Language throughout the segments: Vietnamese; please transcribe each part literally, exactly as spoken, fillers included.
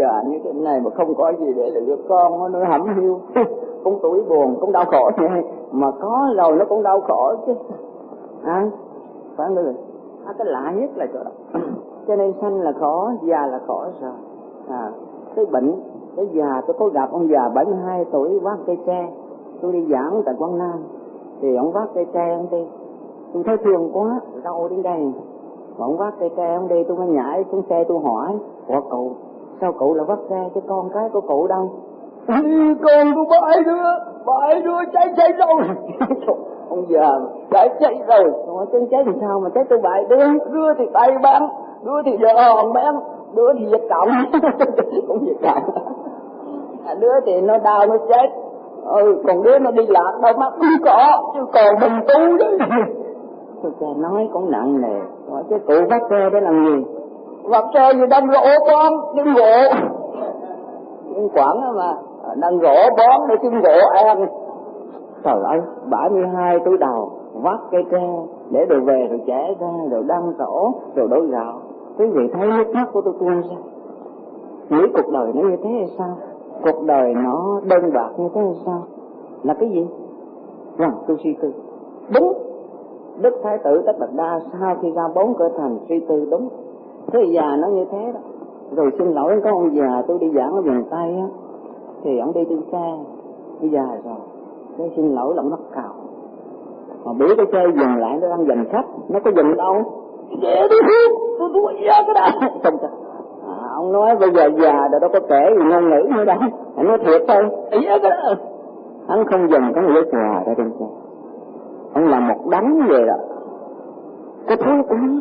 già như thế này mà không có gì để được con nó hẩm hiu, cũng tuổi buồn, cũng đau khổ này, mà có rồi nó cũng đau khổ chứ. À, phải không người? À, cái lạ nhất là chỗ đó. Cho nên sanh là khổ, già là khổ rồi. À, cái bệnh, cái già, tôi có gặp ông già bảy mươi hai tuổi vác cây tre, tôi đi giảng tại Quảng Nam, thì ông vác cây tre ông đi, tôi thấy thương quá, đau đến đây. Ông vác cây tre ông đi, tôi mới nhảy xuống xe tôi hỏi, ủa cậu, sao cậu là vác tre chứ con cái của cậu đâu? Con tôi bảy đứa, bảy đứa cháy cháy rồi. Ông già cháy cháy rồi, nói cháy cháy làm sao mà cháy tôi bảy đứa, đứa thì tay bán, đứa thì vợ hòn bán, đứa thì giật cộng, cũng giật cộng. Đứa thì nó đau nó chết, ừ, còn đứa nó đi lạc đâu mắt không có, chứ còn mình tú đấy. Tôi cha nói cũng nặng nề, hỏi cái cụ vác tre để làm gì? Vác tre gì đâm rổ con, đừng gỗ. Nhưng Quảng á mà, đang gỗ bón để chưng gỗ ăn. Trời ơi, bảy mươi hai tuổi đầu, vác cây tre để rồi về rồi chẻ ra, rồi đăng rổ, rồi đổ gạo. Quý vị thấy nước mắt của tôi tuôn ra. Nghĩ cuộc đời nó như thế hay sao? Cuộc đời nó đơn bạc như thế hay sao? Là cái gì? Vâng, tôi suy tư. Đúng, Đức Thái tử Tất Đạt Đa sau khi ra bốn cửa thành suy tư đúng. Thế già nó như thế đó. Rồi xin lỗi có ông già tôi đi giảng ở miền Tây á, thì ông đi trên xe, đi già rồi, cái xin lỗi là ông mắc cào. Mà biết cái xe dừng lại nó đang giành khách, nó có dừng đâu. Để tôi thương, tôi tôi giá cái đó. Xong rồi, à, ông nói bây giờ già rồi đâu có kể gì ngôn ngữ nữa đâu. Anh nói thiệt thôi, giá cái đó. Hắn không dừng có một cái quà ra trên xe. Ông làm một đánh về rồi. Cái thứ của nó,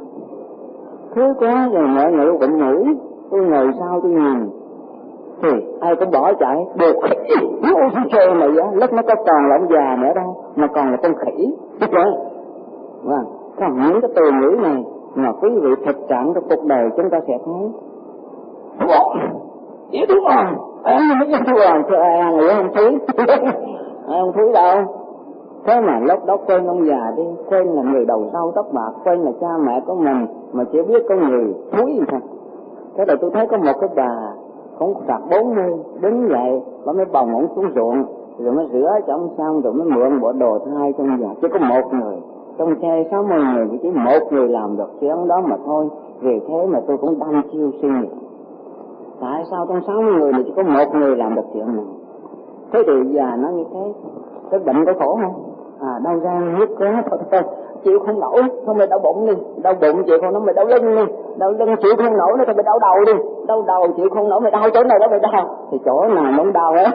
thứ quá rồi mọi người bệnh mũi, tôi ngồi sau tôi nhìn. Thì ai cũng bỏ chạy, được khỉ, nó xe này á, lúc nó có còn là ông già nữa đâu, mà còn là con khỉ. Vâng, còn những cái từ ngữ này mà quý vị thực trạng trong cuộc đời chúng ta sẽ thấy. Bỏ, ý đúng không? Em nói với tôi là, cho ai ăn nữa không thúi. Ai không thúi đâu. Thế mà lúc đó quên ông già đi, quên là người đầu râu tóc bạc, quên là cha mẹ của mình, mà chỉ biết có người thúi gì thôi. Thế là tôi thấy có một cái bà, cũng sạc bốn mươi, đứng dậy, bà mới bồng ổng xuống ruộng, rồi mới rửa cho ông xong, rồi mới mượn bộ đồ thai trong nhà. Chỉ có một người, trong xe sáu mươi người, chỉ một người làm được chuyện đó mà thôi. Vì thế mà tôi cũng đăm chiêu suy nghĩ. Tại sao trong sáu mươi người này chỉ có một người làm được chuyện này? Thế thì già nó như thế, cái bệnh có khổ không? À, đau răng, nhức quá, thôi thôi, chịu không nổi, thôi mày đau bụng đi, đau bụng chịu không nổi mày đau lưng đi, đau lưng chịu không nổi nữa thôi mày đau đầu đi, đau đầu chịu không nổi mày đau chỗ này đó mày đau, thì chỗ nào nó cũng đau hết.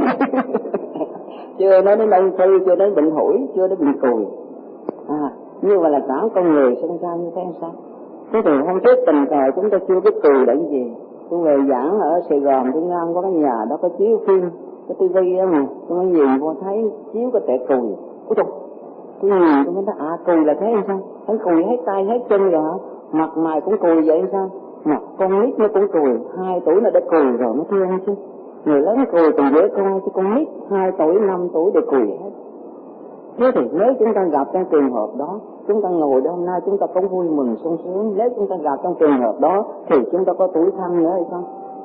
Chưa nói đến ung thư, chưa đến bệnh hủi, chưa đến bệnh cùi. À, như vậy là cả con người sinh ra như thế sao? Thế thì hôm trước tình cờ chúng ta chưa biết cùi là cái gì. Tôi về giảng ở Sài Gòn, tôi ngang có cái nhà đó có chiếu phim, cái tivi đó mà, tôi mới nhìn vô thấy chiếu cái tệ cùi. Ôi trời, tôi nhìn tôi mới nói, à cùi là thế hay sao? Thấy cùi hết tay hết chân rồi hả? Mặt mày cũng cùi vậy hay sao? Mặt con nít nó cũng cùi, hai tuổi nó đã cùi rồi nó thương chứ. Người lớn cùi còn dễ coi, chứ con nít hai tuổi, năm tuổi đều cùi hết. Thế thì nếu chúng ta gặp trong trường hợp đó, chúng ta ngồi đây hôm nay chúng ta cũng vui mừng sung sướng. Nếu chúng ta gặp trong trường hợp đó thì chúng ta có tuổi thân nữa hay không?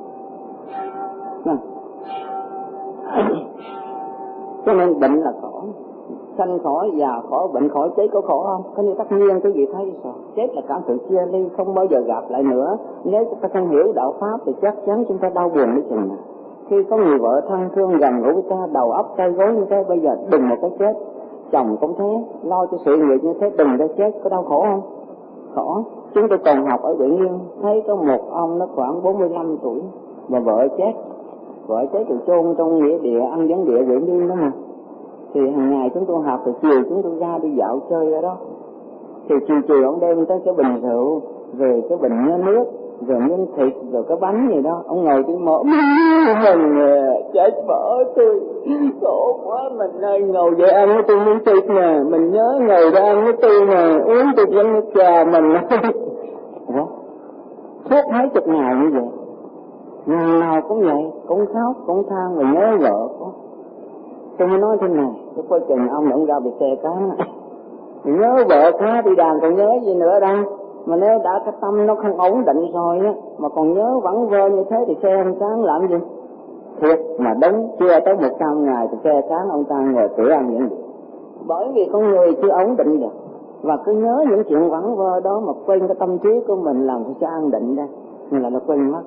Nè. Cho nên bệnh là khổ, sanh khổ, già khổ, bệnh khổ, chết có khổ không? Có như tất nhiên quý vị thấy sao? Chết là cả sự chia ly, không bao giờ gặp lại nữa. Nếu chúng ta không hiểu đạo pháp thì chắc chắn chúng ta đau buồn đến chừng nào. Khi có người vợ thân thương gần gũi với ta, đầu óc tay gối như thế, bây giờ đừng một cái chết. Chồng cũng thế, lo cho sự nghiệp như thế, đừng cái chết, có đau khổ không? Khổ. Chúng tôi còn học ở Viện Nghiên, thấy có một ông nó khoảng bốn mươi lăm tuổi, và vợ chết. Vợ chết thì chôn trong nghĩa địa, ăn vấn địa Viện Nghiên đó mà. Thì hàng ngày chúng tôi học, thì chiều chúng tôi ra đi dạo chơi ở đó. Thì chiều chiều ông đem tới cái bình rượu, rồi cái bình nhớ nước, rồi miếng thịt, rồi cái bánh gì đó. Ông ngồi trên mỏ, mình chết vợ tôi, khổ quá, mình ơi ngồi về ăn với tôi miếng thịt nè, mình nhớ ngồi ra ăn với tôi nè, uống tôi giống nước trà mình. Đó. Suốt mấy chục ngày như vậy, ngày nào cũng vậy, cũng khóc, cũng than, rồi nhớ vợ quá. Tôi mới nói thế này, tôi coi chừng ông ông ra bị xe cá, nhớ vợ cá đi đàn còn nhớ gì nữa đâu. Mà nếu đã cái tâm nó không ổn định rồi á, mà còn nhớ vẩn vơ như thế thì xe ông Sáng làm gì? Thiệt mà đúng, chưa tới một trăm ngày thì xe Sáng ông ta ngồi cửa ăn những gì. Bởi vì con người chưa ổn định được, và cứ nhớ những chuyện vẩn vơ đó mà quên cái tâm trí của mình làm sao an định ra, nên là nó quên mất.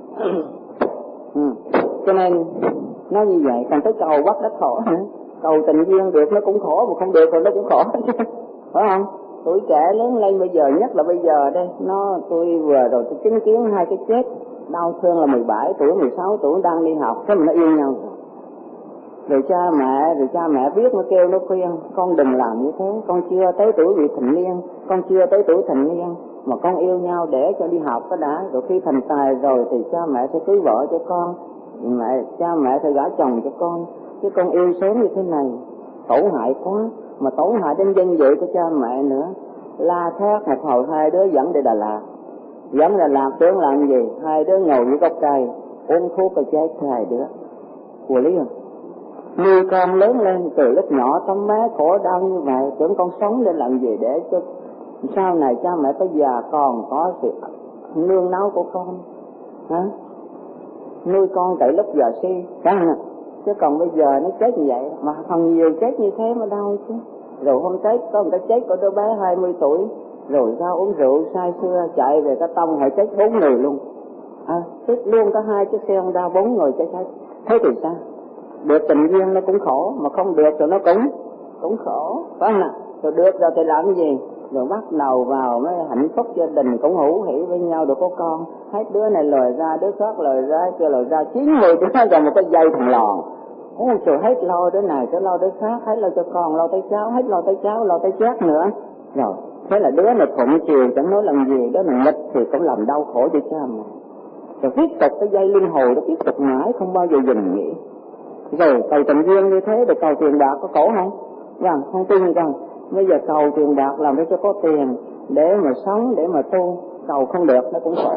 Ừ. Cho nên nó như vậy, còn tới cầu bắt đất khổ nữa. Cầu tình duyên được nó cũng khổ, mà không được rồi nó cũng khổ. Phải không? Tuổi trẻ lớn lên bây giờ, nhất là bây giờ đây, nó tôi vừa rồi tôi chứng kiến hai cái chết đau thương là mười bảy tuổi, mười sáu tuổi đang đi học, thế mà nó yêu nhau rồi. Rồi cha mẹ, rồi cha mẹ biết nó kêu nó khuyên, con đừng làm như thế, con chưa tới tuổi vị thành niên, con chưa tới tuổi thành niên, mà con yêu nhau để cho đi học cái đã, rồi khi thành tài rồi thì cha mẹ sẽ cưới vợ cho con, mẹ cha mẹ sẽ gả chồng cho con, chứ con yêu sớm như thế này, tổn hại quá, mà tổn hại đến danh dự của cha mẹ nữa. La thét một hồi hai đứa dẫn đi Đà Lạt, dẫn Đà Lạt tưởng làm gì, hai đứa ngồi dưới gốc cây uống thuốc rồi chết hai đứa. Của lý không? Nuôi con lớn lên từ lúc nhỏ tấm bé khổ đau như vậy, tưởng con sống để làm gì để cho sau này cha mẹ tới già còn có sự nương náu của con, hả? Nuôi con tại lúc giờ si, phải không? Chứ còn bây giờ nó chết như vậy, mà phần nhiều chết như thế mà đau chứ. Rồi hôm chết có người ta chết có đứa bé hai mươi tuổi, rồi sao uống rượu say sưa chạy về cái tông họ chết bốn người luôn, à, chết luôn cả hai chiếc xe Honda bốn người chết hết. Thế thì sao? Được tình duyên nó cũng khổ, mà không được rồi nó cũng cũng khổ, phải không nào? Rồi được rồi thì làm cái gì? Rồi bắt đầu vào mới hạnh phúc gia đình cũng hữu hỉ với nhau được có con, hết đứa này lời ra đứa khác lời ra kia lời ra chín mươi đứa rồi một cái dây thằng lòn. Ôi trời, hết lo đứa này tới lo đứa khác, hết lo cho con, lo tới cháu, hết lo tới cháu, lo tới chết nữa. Rồi thế là đứa này thuận chiều chẳng nói làm gì, đứa này nghịch thì cũng làm đau khổ cho cha mẹ. Rồi tiếp tục cái dây luân hồi nó tiếp tục mãi không bao giờ dừng nghỉ. Rồi cầu tình duyên như thế được cầu tiền bạc có khổ không? Vâng, không tin rằng bây giờ cầu tiền bạc làm cho có tiền để mà sống, để mà tu, cầu không được nó cũng khổ.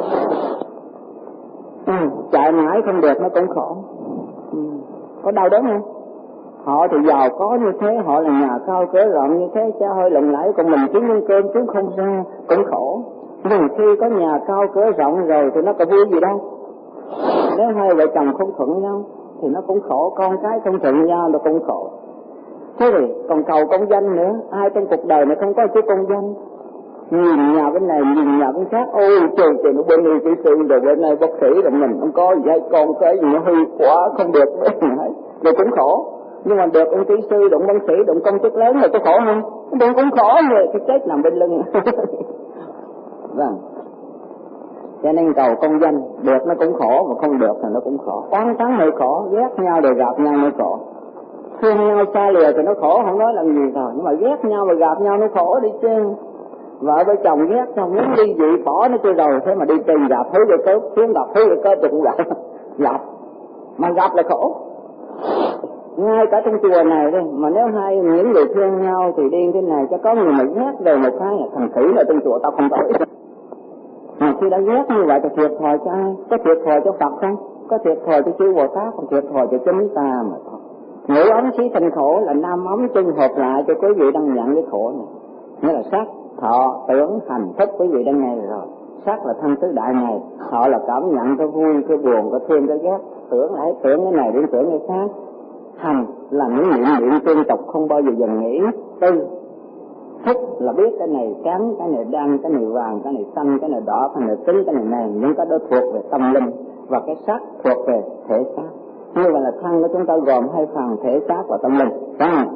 Ừ, chạy mãi không được nó cũng khổ. Ừ. Có đau đớn không? Họ thì giàu có như thế, họ là nhà cao cửa rộng như thế, cha hơi lộng lẫy, còn mình kiếm miếng cơm chứ không ra, cũng khổ. Nhưng khi có nhà cao cửa rộng rồi thì nó có vui gì đâu. Nếu hai vợ chồng không thuận nhau thì nó cũng khổ, con cái không thuận nhau nó cũng khổ. Thế thì còn cầu công danh nữa, ai trong cuộc đời này không có chữ công danh. Nhìn nhà bên này, nhìn nhà bên khác, ôi trời trời, nó bên này kỹ sư, rồi bên này bác sĩ, rồi mình không có gì, con cái gì nó hư quá, không được nữa, rồi cũng khổ. Nhưng mà được ông kỹ sư, được bác sĩ, được công chức lớn rồi có khổ không? Được cũng khổ rồi, cái chết nằm bên lưng. Vâng. Cho nên cầu công danh, được nó cũng khổ, mà không được thì nó cũng khổ. Oán thắng hơi khổ, ghét nhau rồi gặp nhau mới khổ. Thương nhau xa lìa thì nó khổ, không nói làm gì rồi. Nhưng mà ghét nhau mà gặp nhau nó khổ đi chứ. Vợ với chồng ghét nhau muốn đi dị bỏ nó chưa rồi, thế mà đi tìm gặp thứ rồi cớp, xuống gặp thứ rồi cớp thì cũng gặp. Gặp, mà gặp là khổ. Ngay cả trong chùa này đây, mà nếu hai những người thương nhau thì đi thế này, cho có người mà ghét về một cái là thằng khỉ ở trong chùa tao không tới. Mà khi đã ghét như vậy thì thiệt thòi cho ai? Có thiệt thòi cho Phật không? Có thiệt thòi cho chư Bồ Tát, còn thiệt thòi cho chúng ta mà thôi. Ngũ ấm xí thành khổ là năm ấm chung hợp lại cho quý vị đang nhận cái khổ này. Nghĩa là sắc, thọ, tưởng, hành, thức quý vị đang nghe rồi. Sắc là thân tứ đại này, thọ là cảm nhận cái vui, cái buồn, cái thương, cái ghét. Tưởng là tưởng cái này đến tưởng cái khác. Hành là những niệm niệm tương tục không bao giờ dừng nghỉ. Tư, thức là biết cái này trắng, cái này đen, cái này vàng, cái này xanh, cái này đỏ, cái này tím, cái này này. Những cái đó thuộc về tâm linh, và cái sắc thuộc về thể xác. Như vậy là thân của chúng ta gồm hai phần, thể xác và tâm linh, phải không?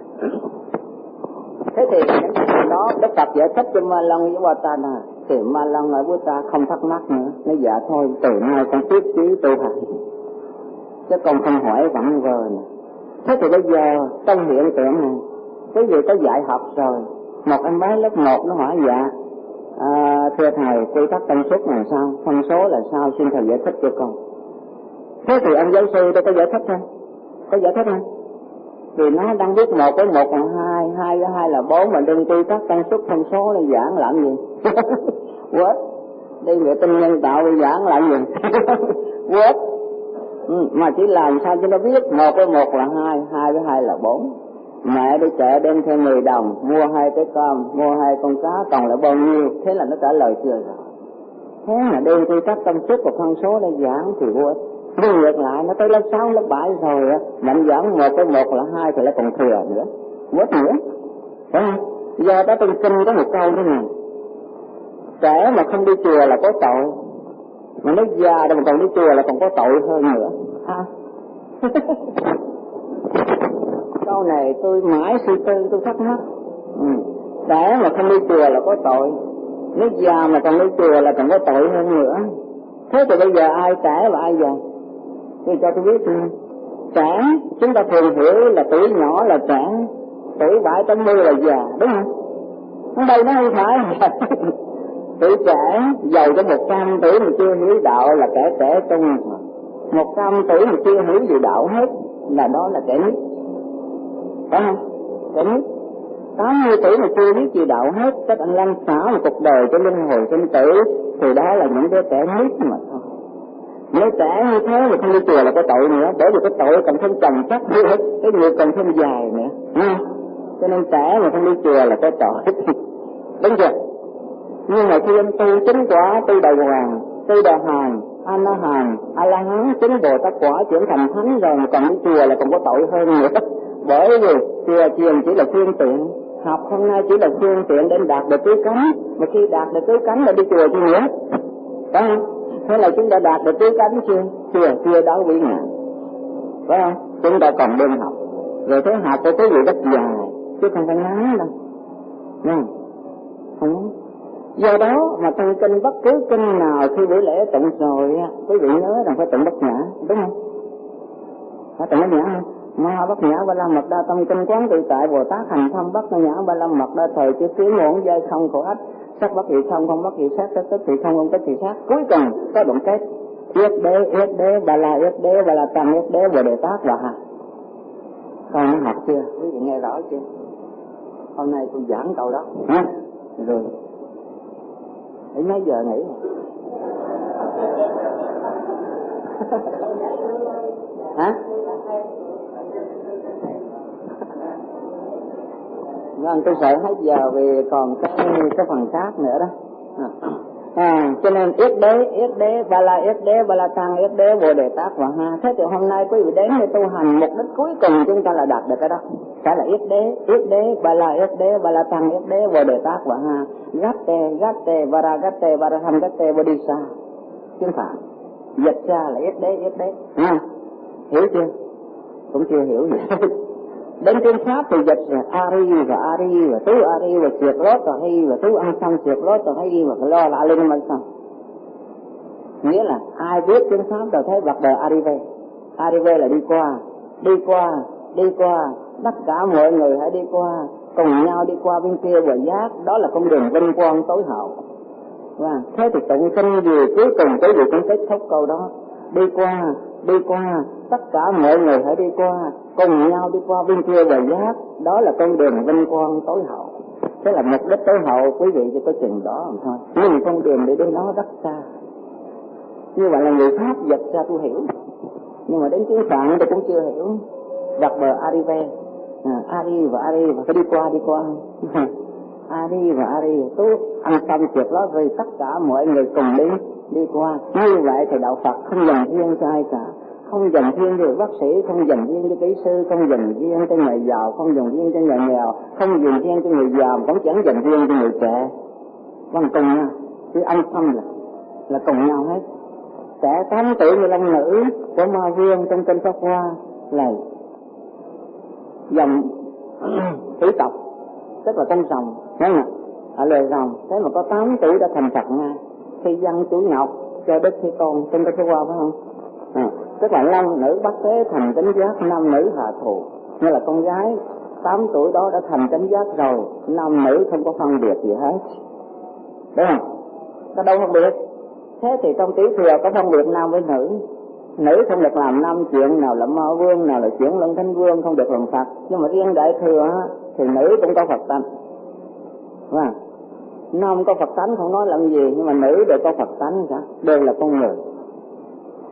Thế thì những chuyện đó Đức Phật giải thích cho Ma Lăng với Vatana, thì Ma Lăng nói với ta không thắc mắc nữa, nói dạ thôi từ nay con tiếp chí tu hành, chứ con không hỏi vặn vờ nữa. Thế thì bây giờ trong hiện tượng này, quý vị có dạy học rồi, một em bé lớp một nó hỏi dạ, à, thưa thầy quy tắc tần suất là sao, phân số là sao, xin thầy giải thích cho con. Thế thì ông giáo sư tôi có giải thích không? Có giải thích không? Vì nó đang biết một với một là hai, hai với hai là bốn, mà đừng quy tắc tăng suất phân số là giảng làm gì? Quết. Đi vệ tinh nhân tạo đi giảng làm gì? Quết. Ừ, mà chỉ làm sao cho nó biết một với một là hai, hai với hai là bốn. Mẹ đi chợ đem theo mười đồng, mua hai cái cơm, mua hai con cá, còn lại bao nhiêu? Thế là nó trả lời chưa rồi. Thế mà đi quy tắc công suất và phân số đã giảng thì vô ích. Nhưng ngược lại, nó tới lớp sáu, lớp bảy rồi á, mạnh giảng một cái một là hai thì lại còn thừa nữa, mất nữa. Phải không? Do đó trong kinh có một câu thế này: trẻ mà không đi chùa là có tội, mà nó già rồi mà còn đi chùa là còn có tội hơn nữa. À. Câu này tôi mãi suy tư, tôi thắc mắc. Ừ. Trẻ mà không đi chùa là có tội, nếu già mà còn đi chùa là còn có tội hơn nữa. Thế thì bây giờ ai trẻ và ai già? Thì cho tôi biết nha. Trẻ chúng ta thường hiểu là tuổi nhỏ là trẻ, tuổi bảy tám mươi là già, đúng không? Ở đây nó không phải. Tuổi trẻ giàu cho một trăm tuổi mà chưa hiểu đạo là kẻ trẻ trung, một trăm tuổi mà chưa hiểu gì đạo hết là đó là kẻ nít, phải không? Kẻ nít. tám mươi tuổi mà chưa biết gì đạo hết, các anh lăn xả một cuộc đời cho linh hồn sinh tử, thì đó là những đứa trẻ nít mà thôi. Nếu trẻ như thế mà không đi chùa là có tội nữa, bởi vì cái tội còn thêm chồng sắc nữa, cái nghiệp còn thêm dài nữa. À, cho nên trẻ mà không đi chùa là có tội. Đúng chưa? Nhưng mà khi anh tu chính quả, tu đầu hoàng, tu đà hàn, a la hàn, a la hán, chính bồ tát quả, chuyển thành thánh rồi mà còn đi chùa là còn có tội hơn nữa. Bởi vì chùa chiền chỉ là phương tiện, học hôm nay chỉ là phương tiện để đạt được tứ cánh, mà khi đạt được tứ cánh là đi chùa chi nữa, phải không? Thế là chúng ta đạt được tứ cánh chưa? Chưa, chưa đó quý ngài, phải không? Chúng ta còn đương học, rồi thế học của quý vị rất dài, chứ không phải ngắn đâu, nha, không. Do đó mà trong kinh bất cứ kinh nào khi buổi lễ tụng rồi, quý vị nhớ rằng phải tụng Bát Nhã, đúng không? Phải tụng Bát Nhã không? Ma Bát Nhã Ba La Mật Đa Tâm Kinh Quán Tự Tại Bồ Tát Hành Thông Bát Nhã Ba La Mật Đa Thời Chứ Phía Ngưỡng Giai Không Khổ Ách Sắc Bất Thị Không Không Bất Thị Sát Sắc Tức Thị Không Không Tức Thị Sát. Cuối cùng có đoạn kết Yết Đế Yết Đế Ba La Yết Đế Ba La Tăng Yết Đế Bồ Đề Tát và Hà. Con nó học chưa? Quý vị nghe rõ chưa? Hôm nay tôi giảng câu đó ha? Rồi đến mấy giờ nghỉ hả? Vâng, tôi sợ hết giờ vì còn cái cái phần khác nữa đó. À, cho nên Yết Đế, Yết Đế, Ba La Yết Đế, Ba La Tăng Yết Đế, Bồ Đề Tát và Ha. Thế thì hôm nay quý vị đến để tu hành, mục đích cuối cùng chúng ta là đạt được cái đó. Phải là Yết Đế, Yết Đế, Ba La Yết Đế, Ba La Tăng Yết Đế, Bồ Đề Tát và Ha. Gatte, Gatte, Vara Gatte, Vara Tham Gatte, Bodhisa. Chứ không phải. Dịch ra là Yết Đế, Yết Đế. Ha. Hiểu chưa? Cũng chưa hiểu gì. Đến tiếng Pháp thì dịch là Ari và Ari và Tú Ari và Triệt Lót và Hy và Tú ăn xong Triệt Lót và Hy và Lo là Linh ăn xong. Nghĩa là ai biết tiếng Pháp đều thấy vật đời Arrive. Arrive là đi qua, đi qua, đi qua, tất cả mọi người hãy đi qua, cùng nhau đi qua bên kia và giác, đó là con đường vinh quang tối hậu. Và thế thì tụng kinh gì cuối cùng quý vị cũng kết thúc câu đó. Đi qua, đi qua, tất cả mọi người hãy đi qua, cùng nhau đi qua bên kia và giác, đó là con đường vinh quang tối hậu. Thế là mục đích tối hậu quý vị chỉ có chừng đó mà thôi. Nhưng con đường đi đến nó rất xa. Như vậy là người Pháp dịch ra tôi hiểu, nhưng mà đến tiếng Phạn tôi cũng chưa hiểu. Vật bờ Arrive, à, Ari và Ari và phải đi qua đi qua. Ari và Ari, tôi ăn xong Triệt Lót rồi tất cả mọi người cùng đi đi qua. Như vậy thì đạo Phật không dành riêng cho ai cả, không dành riêng cho bác sĩ, không dành riêng cho kỹ sư, không dành riêng cho người giàu, không dành riêng cho người nghèo, không dành riêng cho người già, cũng chẳng dành riêng cho người trẻ. Vâng, cùng nhau, chứ ăn xong là là cùng nhau hết. Trẻ tám tuổi như long nữ của Ma Vương trong kinh Pháp Hoa là dòng thủy tộc, tức là con rồng, thấy không? Ở loài rồng, thế mà có tám tuổi đã thành Phật ngay. Khi dân chủ ngọc cho Đức Thế Tôn trong kinh Pháp Hoa phải không? À, tức là long nữ bắt thế thành chánh giác, nam nữ hạ thù. Như là con gái tám tuổi đó đã thành chánh giác rồi, nam nữ không có phân biệt gì hết, đúng không? Có đâu phân biệt. Thế thì trong tỷ thừa có phân biệt nam với nữ. Nữ không được làm năm chuyện, nào là Ma Vương, nào là chuyển Luân Thánh Vương, không được làm Phật. Nhưng mà riêng đại thừa thì nữ cũng có Phật tánh. Đúng không? Nam có Phật tánh không nói làm gì, nhưng mà nữ đều có Phật tánh cả, đều là con người.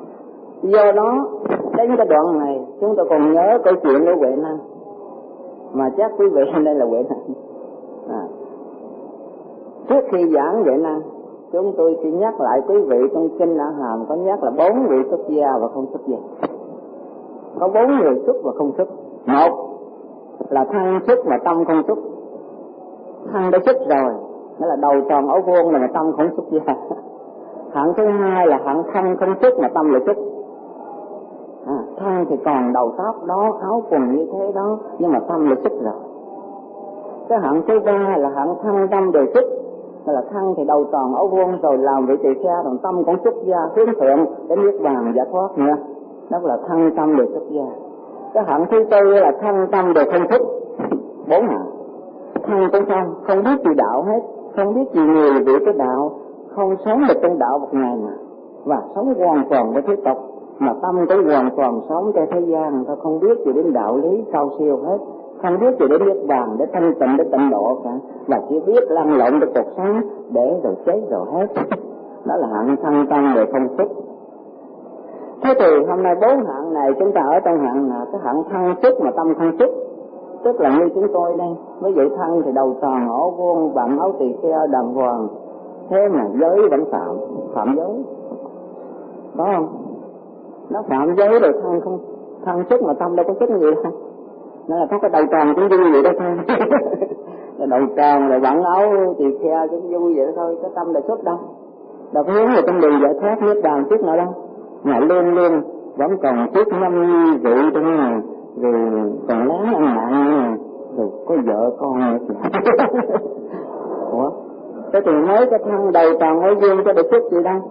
Do đó đến cái đoạn này chúng tôi còn nhớ câu chuyện của Huệ Năng. mà chắc quý vị đây là huệ năng. À. Trước khi giảng huệ năng, chúng tôi chỉ nhắc lại quý vị trong kinh A Hàm có nhắc là bốn vị xuất gia và không xuất gia. Có bốn người xuất và không xuất. Một là thân xuất mà tâm không xuất. Thân đã xuất rồi, nghĩa là đầu tròn áo vuông mà tâm không xuất gia. Hạng thứ hai là hạng thân không xuất mà tâm lại xuất. À, thân thì còn đầu tóc đó, áo quần như thế đó, nhưng mà tâm lại xuất rồi. Cái hạng thứ ba là hạng thân tâm đều xuất, là thân thì đầu tròn áo vuông rồi làm vị tỳ kheo, còn tâm cũng xuất gia hướng thượng đến niết bàn giải thoát nữa. Đó là thân tâm đều xuất gia. Cái hạng thứ tư là thân tâm đều không xuất. Bốn hạng. Thân cũng không, không biết gì đạo hết, không biết gì người vị cái đạo, không sống được trong đạo một ngày nào, và sống hoàn toàn với thế tục, mà tâm cũng hoàn toàn sống trên thế gian, ta không biết gì đến đạo lý cao siêu hết, không biết gì đến niết bàn để thanh tịnh để tịnh độ cả, và chỉ biết lăn lộn được cuộc sống để rồi chết rồi hết. Đó là hạng thân tâm đều không xuất. Thế thì hôm nay bốn hạng này chúng ta ở trong hạng nào? Cái hạng thân xuất mà tâm không xuất, tức là như chúng tôi đây. Ví dụ thân thì đầu tròn ổ vuông, bận áo tỳ kheo đàng hoàng, thế mà giới vẫn phạm, phạm giới, có không? Nó phạm giới rồi thân không, thân xuất mà tâm đâu có xuất gì đâu. Nó là có cái đầu tròn cũng vui vậy đó thôi. Là đầu tròn rồi bận áo tỳ kheo cũng vui vậy đó thôi, cái tâm là xuất đâu. Đâu có hướng về trong đường giải thoát niết bàn trước nữa đâu. Mà luôn luôn vẫn còn trước năm vị trong này, rồi còn láng ăn mặn, rồi có vợ con nữa kìa. Ủa? Thế thì nói cái thân đầu tròn ở dương cho được xuất gì đâu?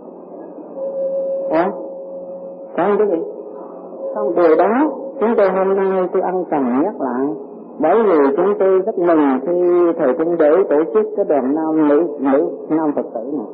Ủa? Không cái gì? Không, điều đó chúng tôi hôm nay tôi ân cần nhắc lại, bởi vì chúng tôi rất mừng khi thầy Trung Đế tổ chức cái đoàn nam nữ nữ nam Phật tử này.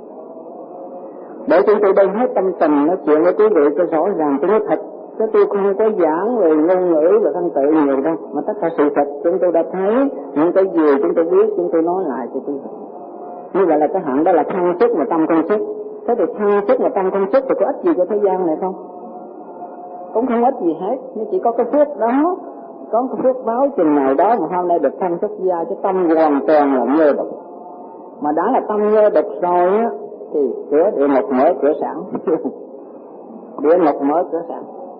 Để chúng tôi đây hết tâm tình nói chuyện với quý vị cho rõ ràng, tôi nói thật, chứ tôi không có giảng về ngôn ngữ và thân tự nhiều đâu, mà tất cả sự thật chúng tôi đã thấy, những cái gì chúng tôi biết chúng tôi nói lại cho quý vị. Như vậy là cái hạng đó là thân xuất mà tâm không xuất. Thế thì thân xuất mà tâm không xuất thì có ích gì cho thế gian này không? Cũng không ích gì hết, nhưng chỉ có cái phước đó, có cái phước báo chừng nào đó mà hôm nay được thân xuất gia, chứ tâm hoàn toàn là mê độc. Mà đã là tâm mê độc rồi á, thì cửa địa ngục mở cửa sẵn. Địa ngục mở cửa sẵn,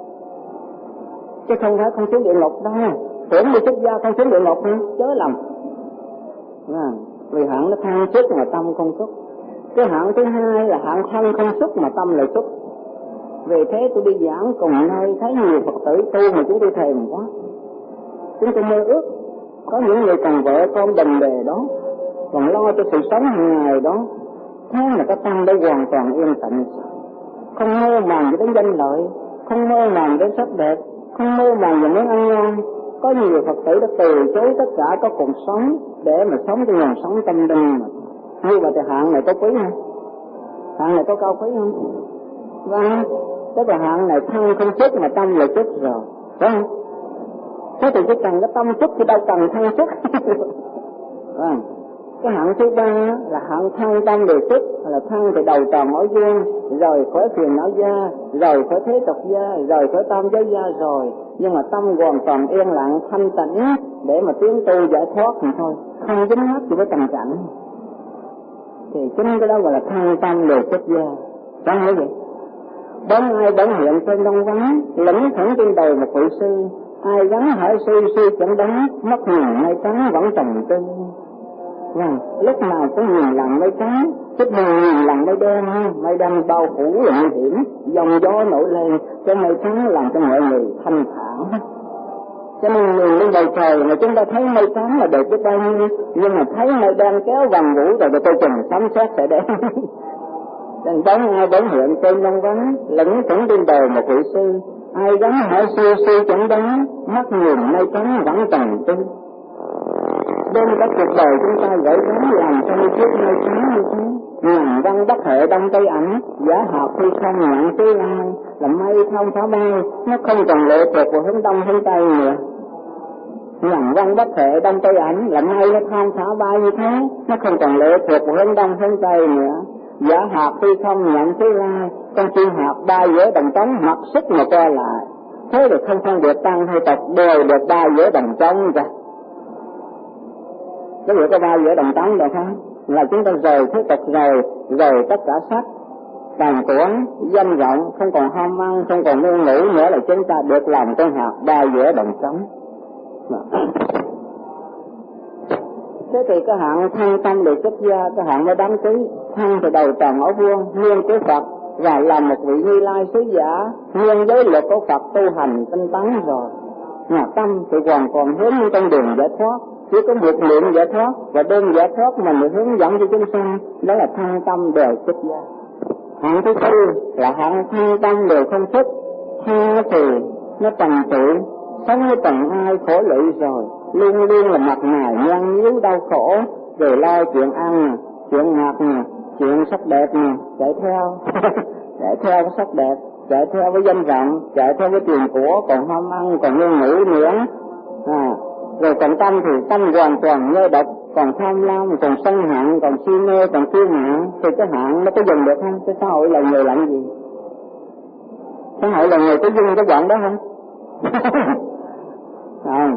chứ không phải không xuống địa ngục đâu. Tưởng đi xuất gia không xuống địa ngục nữa, chớ lầm. À, vì hạng nó thân xuất mà tâm không xuất. Cái hạng thứ hai là hạng thân không xuất mà tâm lại xuất. Vì thế tôi đi giảng cùng nơi thấy nhiều Phật tử tu mà chúng tôi thèm quá. Chúng tôi mơ ước có những người còn vợ con đầm đề đó, còn lo cho sự sống hàng ngày đó. Thế mà cái tâm đã hoàn toàn yên tĩnh, không mơ màng gì đến danh lợi, không mơ màng đến sắc đẹp, không mơ màng về món ăn ngon. Có nhiều Phật tử đã từ chối tất cả có cuộc sống để mà sống trong nguồn sống tâm linh. Như vậy thì hạng này có quý không? Hạng này có cao quý không? Và tức là hạng này thân không xuất mà tâm lại xuất rồi, phải không? Thế thì chỉ cần cái tâm xuất thì đâu cần thân xuất. Vâng. Cái hạng thứ ba là hạng thân tâm đều xuất, là thân thì đầu tròn áo vuông, rồi khỏi phiền não gia, rồi khỏi thế tục gia, rồi khỏi tam giới gia rồi, nhưng mà tâm hoàn toàn yên lặng thanh tịnh để mà tiến tu giải thoát thì thôi, không dính mắc gì với trần cảnh. Thì chính cái đó gọi là thân tâm đều xuất gia. Chẳng hiểu gì? Bóng ai bóng hiện trên đông vắng, lĩnh thẳng trên đời một vị sư, ai gắn hỏi sư sư chẳng đáng, mất nhìn mây trắng vẫn trầm tư. Vâng, lúc nào cũng nhìn lần mây trắng, chút nào nhìn lần mây đen, mây đen bao phủ là nguy hiểm, dòng gió nổi lên, cái mây trắng làm cho mọi người thanh thản. Cho nên nhìn lên bầu trời mà chúng ta thấy mây trắng là đẹp biết bao nhiêu, nhưng mà thấy mây đen kéo vần vũ rồi tôi chừng sấm sét sẽ đến. Đừng bóng ai bóng hiện trên đông vắng, lẫn thẳng trên đời một vị sư, ai gắn hỏi sư sư chẳng đáng, mắt nhìn mây trắng vẫn trầm tư. Đêm cả cuộc đời chúng ta gửi gắm làm cho như chiếc mây trắng như thế, ngàn văn bất hệ đông tây ảnh, giả hợp khi không nhận tứ lai, là mây không phá bay, nó không còn lệ thuộc vào hướng đông hướng tây nữa. Ngàn văn bất hệ đông tây ảnh, là mây nó không phá bay như thế, nó không còn lệ thuộc vào hướng đông hướng tây nữa. Giả hợp khi không nhận tứ lai, trong khi hợp ba giữa đồng tống mặc sức mà qua lại, thế thì không phân biệt tăng hay tộc, đều được ba giữa đồng trống cả. Cái việc có ba giữa đồng trống được không? Là chúng ta rời thế tục rồi, rời tất cả sắc, tàn của, danh vọng, không còn ham ăn, không còn ngu ngủ nữa, là chúng ta được làm con hạt ba giữa đồng trống. Thế thì cái hạng thăng tâm được xuất gia, cái hạng mới đáng quý. Thăng thì đầu tròn ở vuông, nguyên của Phật, và làm một vị Như Lai sứ giả, nguyên giới luật của Phật tu hành tinh tấn rồi. Mà tâm thì hoàn toàn hướng con đường giải thoát, chỉ có một niệm giải thoát, và đêm giải thoát mình được hướng dẫn cho chúng sanh, đó là thăng tâm đều xuất gia. Hạng thứ tư là hạng thăng tâm đều không xuất. Thăng thì nó trần tự, sống với tầng ai khổ lụy rồi, luôn luôn là mặt mày nhăn nhíu đau khổ, rồi lo chuyện ăn, chuyện mặc, chuyện sắc đẹp nè, chạy theo, chạy theo cái sắc đẹp, chạy theo với danh vọng, chạy theo với tiền của, còn ham ăn, còn ngu ngủ nữa. À, rồi còn tâm thì tâm hoàn toàn nhơ độc, còn tham lam, còn sân hận, còn si mê, còn kiêu ngạo, thì cái hạng nó có dừng được không? Cái xã hội là người làm gì? Xã hội là người có dừng cái đoạn đó không? À.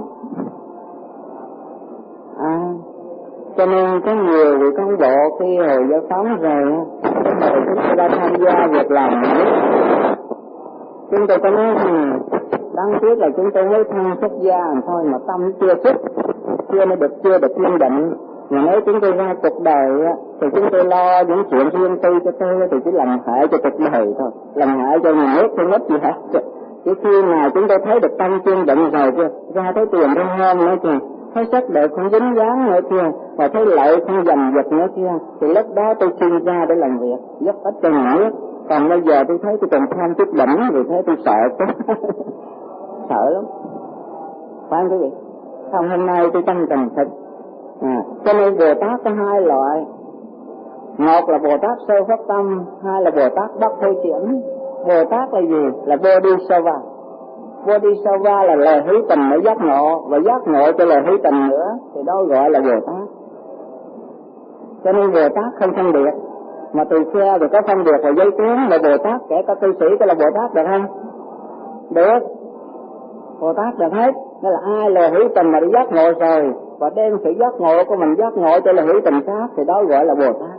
À, cho nên có nhiều vị cán bộ khi hồi giải phóng rồi, rồi chúng tôi đã tham gia việc làm này. Chúng tôi có nói rằng đáng tiếc là chúng tôi mới thăng xuất gia thôi mà tâm chưa xuất, chưa nó được chưa được kiên định. Mà nếu chúng tôi ra cuộc đời thì chúng tôi lo những chuyện riêng tư cho tôi thì chỉ làm hại cho cuộc đời thôi, làm hại cho nhà nước không ít gì hết. Chỉ khi nào chúng tôi thấy được tâm kiên định rồi kia, ra thấy tiền thấy hơn nữa kìa, thấy sắc đẹp không dính dáng nữa kia, và thấy lợi không giành giật nữa kia, thì lúc đó tôi xin ra để làm việc, giúp ích cho nhà nước. Còn bây giờ tôi thấy tôi còn tham chút đỉnh, vì thế tôi sợ quá. Sợ lắm. Phải không quý vị? Không, hôm nay tôi tâm tình thật. À, cho nên Bồ Tát có hai loại. Một là Bồ Tát sơ phát tâm, hai là Bồ Tát bất thôi chuyển. Bồ Tát là gì? Là Bodhisattva. Bodhisattva là lời hỷ tình để giác ngộ, và giác ngộ cho lời hỷ tình nữa, thì đó gọi là Bồ Tát. Cho nên Bồ Tát không phân biệt, mà tùy xe thì có phân biệt và giới tướng, là Bồ Tát kể cả cư sĩ cái là Bồ Tát được không? Được. Bồ Tát được hết. Đó là ai lời hỷ tình mà đi giác ngộ rồi, và đem sự giác ngộ của mình giác ngộ cho lời hỷ tình khác, thì đó gọi là Bồ Tát.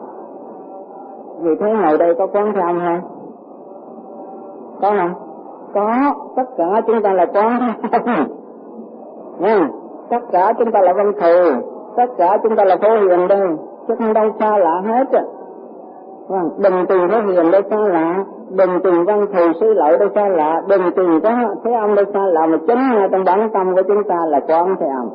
Vì thế ngồi đây có quán tham không? Có không? Có. Tất cả chúng ta là quán tham. Nha. Tất cả chúng ta là văn thù, tất cả chúng ta là Phổ Hiền đây, chứ không đâu xa lạ hết. Vâng, đừng tìm Phổ Hiền đây xa lạ, đừng tìm văn thù sư lợi đây xa lạ, đừng tìm có Thế Âm đây xa lạ, mà chính ngay trong bản tâm của chúng ta là quán Thế Âm.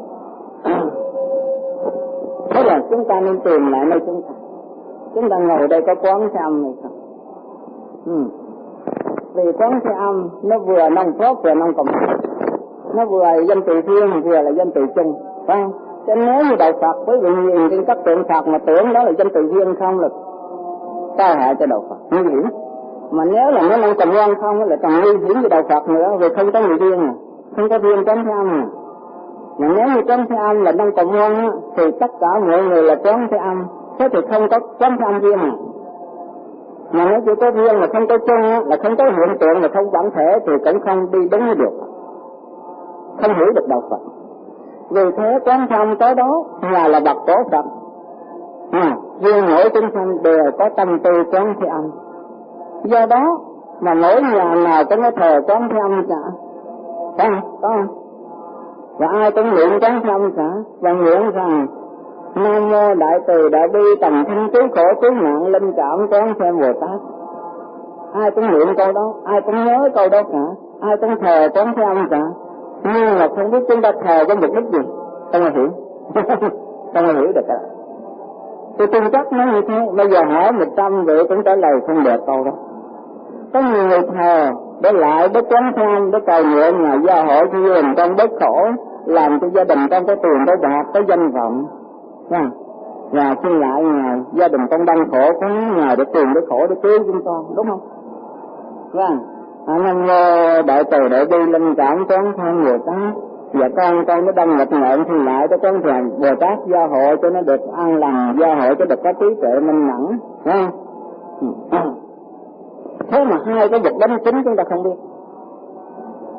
Thế là chúng ta nên tìm lại nơi chúng ta. Chúng ta ngồi đây có quán Thế Âm này không? Ừ. Vì quán Thế Âm nó vừa nông phốt vừa nông cộng, nó vừa là danh từ riêng vừa là danh từ chung, phải không? Cho nên nếu như đạo Phật với vị nhìn trên các tượng Phật mà tưởng đó là danh từ riêng không là tai hại cho đạo Phật, nguy hiểm. Mà nếu là nó nông cộng quan không là còn nguy hiểm cho đạo Phật nữa, vì không có người riêng à, không có riêng quán Thế Âm à. Mà nếu như quán Thế Âm là nông cộng quan á, thì tất cả mọi người là quán Thế Âm, thế thì không có quán Thế Âm riêng à. Mà nếu chỉ có riêng mà không có chung á, là không có hiện tượng mà không bản thể, thì cũng không đi đúng được, không hiểu được đạo Phật. Vì thế quán Thế Âm tới đó là là bậc cổ Phật. À, riêng mỗi chúng sanh đều có tâm tư quán Thế Âm. Do đó mà mỗi nhà nào cũng có thờ quán Thế Âm cả. Phải không? Có không? Và ai cũng niệm quán Thế Âm cả, và nguyện rằng Nam Mô Đại Từ Đại Bi Tầm Thanh Cứu Khổ Cứu Nạn Linh Cảm Quán Thế Bồ Tát. Ai cũng niệm câu đó, ai cũng nhớ câu đó cả, ai cũng thờ quán Thế Âm cả. Nhưng mà không biết chúng ta thờ có mục đích gì, không hiểu. Không hiểu được cả. Tôi tin chắc nó như thế. Bây giờ hỏi một trăm vị cũng trả lời không được câu đó. Có nhiều người thờ để lại để quán Thế Âm, để cầu nguyện nhà gia hội cho gia đình con bớt khổ, làm cho gia đình con có tiền có bạc có danh vọng. Nha. Và xin lại ngài gia đình con đang khổ quá, ngài để tiền để khổ để cứu chúng con, đúng không? Vâng. Nam Mô Đại Từ Đại Bi Linh Cảm Quán Thế Bồ Tát. Và con con nó đang nghịch ngợm thì lại cho con thằng Bồ Tát gia hộ cho nó được an lành, gia hộ cho được có trí tuệ minh mẫn, thấy không? Thế mà hai cái vật đánh chính chúng ta không biết.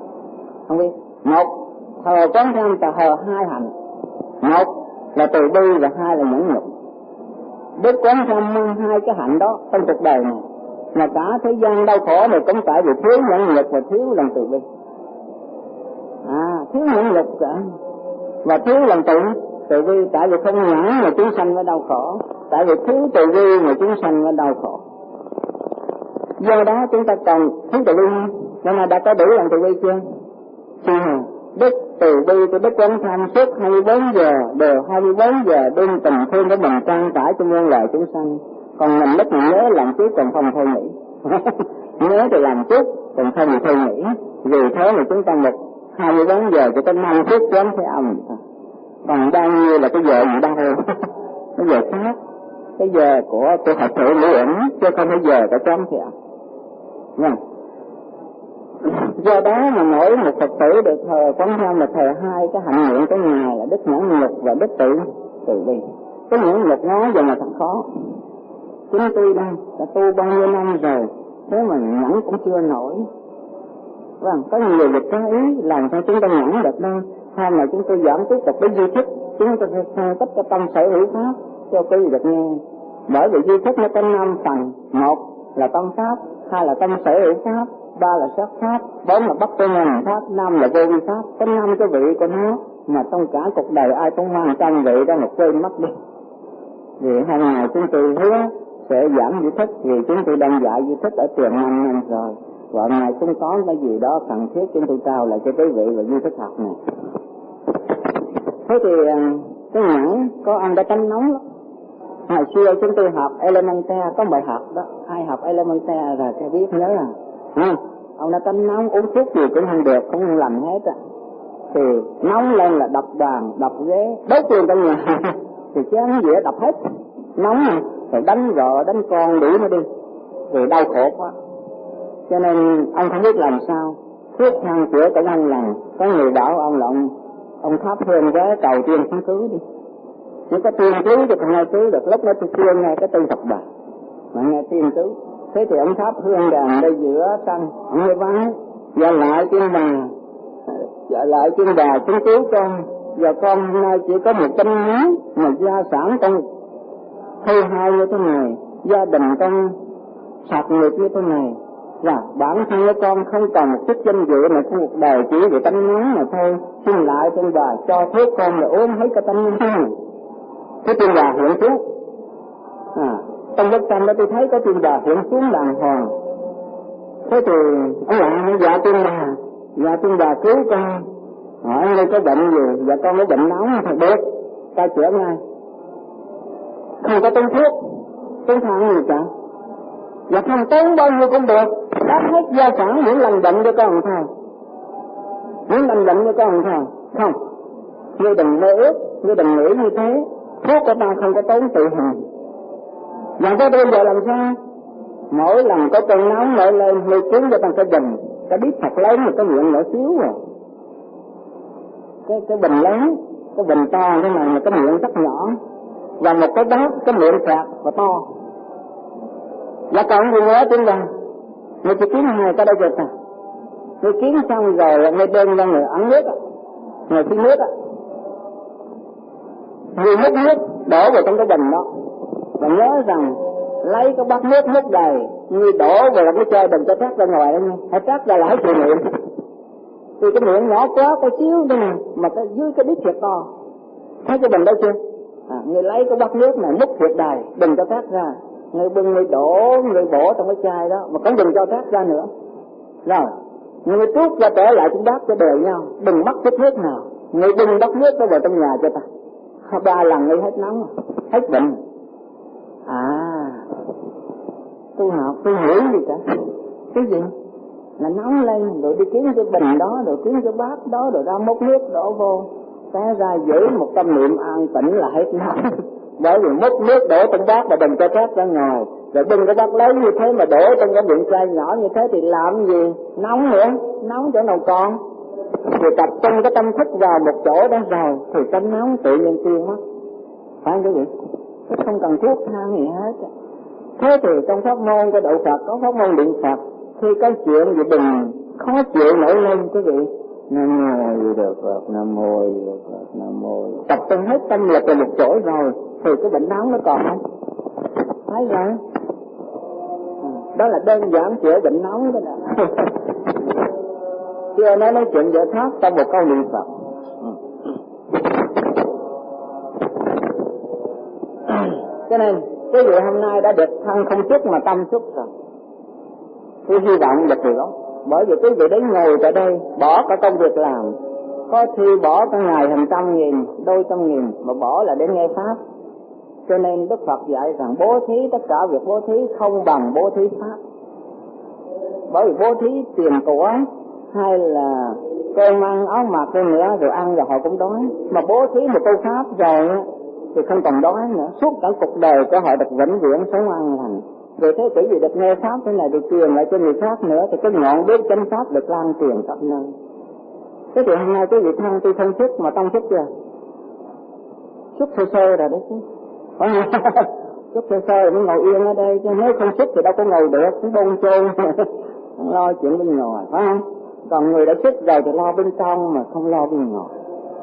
Không biết. Một, thờ Quán Thế Âm ta thờ hai hạnh. Một là từ bi và hai là nhẫn nhục. Đức Quán Thế Âm mang hai cái hạnh đó trong cuộc đời này, mà cả thế gian đau khổ này cũng tại vì thiếu nhẫn nhục và thiếu lòng từ bi. À, thiếu nhẫn nhục cả và thiếu lòng từ từ bi, tại vì không nhẫn mà chúng sanh mới đau khổ, tại vì thiếu từ bi mà chúng sanh mới đau khổ. Do đó chúng ta cần thiếu từ bi, nên là đã có đủ lòng từ bi chưa? Chưa. Đức từ bi của Đức Quán Thế Âm suốt hai mươi bốn giờ, đều hai mươi bốn giờ đêm tình thương của mình trang trải cho muôn loài chúng sanh. Còn mình lúc mình nhớ làm trước còn không thôi nghĩ. Nhớ thì làm trước còn không thì thôi nghĩ. Vì thế mà chúng ta một hai mươi bốn giờ cho tới năm phút Quán Thế Âm. Còn bao nhiêu là cái giờ gì đâu. Cái giờ khác, cái giờ của của Phật sự Lý Ẩn, chứ không phải giờ của Quán Thế Âm. Nha. Do đó mà mỗi một Phật tử được thờ Quán Thế Âm là thờ hai cái hạnh nguyện của Ngài là đức nhẫn nhục và đức tự từ bi. Cái nhẫn nhục nói giờ là thật khó. Chúng tôi đây đã tu bao nhiêu năm rồi, thế mà nhẫn cũng chưa nổi. Vâng, có nhiều việc có ý làm sao chúng ta nhẫn được đâu. Hay là chúng tôi giảng tiếp tục với duy thức, chúng tôi phải phân tích cái tâm sở hữu pháp cho quý vị được nghe. Bởi vì duy thức nó có năm phần: một là tâm pháp, hai là tâm sở hữu pháp, ba là sắc pháp, bốn là bất tư nhân pháp, năm là vô vi pháp. Có năm cái vị của nó mà trong cả cuộc đời ai cũng mang trăm vị đó mà quên mất đi. Vì hàng ngày chúng tôi hứa sẽ giảng duy thức, vì chúng tôi đang dạy duy thức ở trường năm năm rồi, và ngày cũng có cái gì đó cần thiết chúng tôi trao lại cho quý vị và duy thức học này. Thế thì cái nhẫn có ăn đã tánh nóng lắm. Hồi xưa chúng tôi học Elementary có bài học đó, ai học Elementary rồi sẽ biết nhớ à. À, ông đã tánh nóng uống thuốc gì cũng không được, cũng không làm hết á. Thì nóng lên là đập bàn, đập ghế, đốt luôn cả nhà. Thì chán dĩa đập hết. Nóng rồi đánh vợ, đánh con đuổi nó đi. Vì đau khổ quá. Cho nên ông không biết làm sao. Thuốc thang chữa cũng không lành. Có người bảo ông là ông, ông thắp hương ghé cầu tiên sáng cứu đi. Chỉ có tiên cứu thì không ai cứu được. Lúc đó tôi chưa nghe cái tên Phật Đà mà nghe tiên cứu. Thế thì ông thắp hương đàn đây giữa sân, ông mới vái: "Dạ lại tiên bà, dạ lại tiên bà chứng cứu con. Giờ con hôm nay chỉ có một trăm miếng mà gia sản con thay hai như thế này, gia đình con sạch nghiệp như thế này, và bản thân của con không còn một chút danh dự mà trong cuộc đời chỉ vì tánh nóng mà thôi. Xin lại tiên bà cho thuốc con là uống hết cái tánh nóng." Thế tiên bà hiện thuốc. À, trong bức tranh đó tôi thấy có tiên bà hiện xuống đàng hoàng. Thế thì ông lại: "Dạ tiên bà, dạ tiên bà cứu con." Hỏi: "Ngươi có bệnh gì?" "Dạ con có bệnh nóng." "Thật được, ta chữa ngay." Không có tốn thuốc, tốn thang gì cả. "Dạ không tốn bao nhiêu cũng được, đáp hết gia sản miễn lành bệnh cho con thôi. Miễn lành bệnh cho con thôi." "Không, ngươi đừng mơ ước, ngươi đừng nghĩ như thế. Thuốc của ta không có tốn tự hình." "Dạ thế bây giờ làm sao?" "Mỗi lần có cơn nóng nổi lên, ngươi kiếm cho ta cái bình, cái bít thật lớn mà cái miệng nhỏ xíu rồi. Cái, cái bình lớn, cái bình to thế này mà cái miệng rất nhỏ, và một cái bát, cái miệng sạc và to. Dạ còn gì nữa tiên bà? Ngươi chỉ kiếm hai cái đây cho ta. Ngươi kiếm xong rồi ngươi đem ra người ăn nước á, người xin nước á. Ngươi múc nước đổ vào trong cái bình đó, và nhớ rằng lấy cái bát nước múc đầy, ngươi đổ vào cái chai đừng cho trát ra ngoài đó nha, hãy trát ra là hết chịu miệng. Vì cái miệng nhỏ quá có xíu thế này, mà cái dưới cái đít thiệt to. Thấy cái bình đó chưa? À, người lấy cái bát nước này múc thiệt đầy, đừng cho trát ra. Người bưng người đổ, người bổ trong cái chai đó, mà cũng đừng cho trát ra nữa. Rồi, người trút ra trở lại trong bát cho đều nhau, đừng mất chút nước nào. Người bưng bát nước đó vào trong nhà cho ta. Ba lần người hết nóng, hết bệnh. À, tôi học, tôi hiểu gì cả. Cái gì? Là nóng lên, rồi đi kiếm cái bình đó, rồi kiếm cái bát đó, rồi ra múc nước đổ vô. Té ra giữ một tâm niệm an tĩnh là hết nóng. Bởi vì múc nước đổ trong bát mà đừng cho trát ra ngoài. Rồi bưng cái bát lớn như thế mà đổ trong cái miệng chai nhỏ như thế thì làm gì? Nóng nữa, nóng chỗ nào còn. Thì tập trung cái tâm thức vào một chỗ đó rồi, thì tánh nóng tự nhiên tiêu mất. Phải không quý vị? Chứ không cần thuốc thang gì hết. Thế thì trong pháp môn của Đạo Phật có pháp môn niệm Phật, khi có chuyện gì đừng khó chịu nổi lên quý vị, Nam mô được Phật, Nam mô được Phật, Nam mô. Tập trung hết tâm lực vào một chỗ rồi thì cái bệnh não nó còn không? Thấy rồi. Đó là đơn giản chữa bệnh não đó nè. Chưa nói nói chuyện giải thoát trong một câu niệm Phật. Cho nên quý vị hôm nay đã được thân không xuất mà tâm xuất rồi. Tôi hy vọng được điều đó. Bởi vì quý vị đến ngồi tại đây, bỏ cả công việc làm, có khi bỏ cả ngày hàng trăm nghìn, đôi trăm nghìn mà bỏ là để nghe Pháp. Cho nên Đức Phật dạy rằng bố thí, tất cả việc bố thí không bằng bố thí Pháp. Bởi vì bố thí tiền của hay là cơm ăn áo mặc đi nữa rồi ăn rồi họ cũng đói. Mà bố thí một câu Pháp rồi thì không còn đói nữa. Suốt cả cuộc đời của họ được vĩnh viễn sống an lành. Vì thế quý vị được nghe Pháp thế này được truyền lại cho người khác nữa thì cái ngọn đuốc chánh Pháp được lan truyền khắp nơi. Thế thì hôm nay quý vị thân tuy không xuất mà tâm xuất chưa? Xuất sơ sơ rồi đấy chứ. Phải không? Xuất sơ sơ mới ngồi yên ở đây chứ nếu không xuất thì đâu có ngồi được, cũng bôn chôn. Lo chuyện bên ngoài, phải không? Còn người đã xuất rồi thì lo bên trong mà không lo bên ngoài.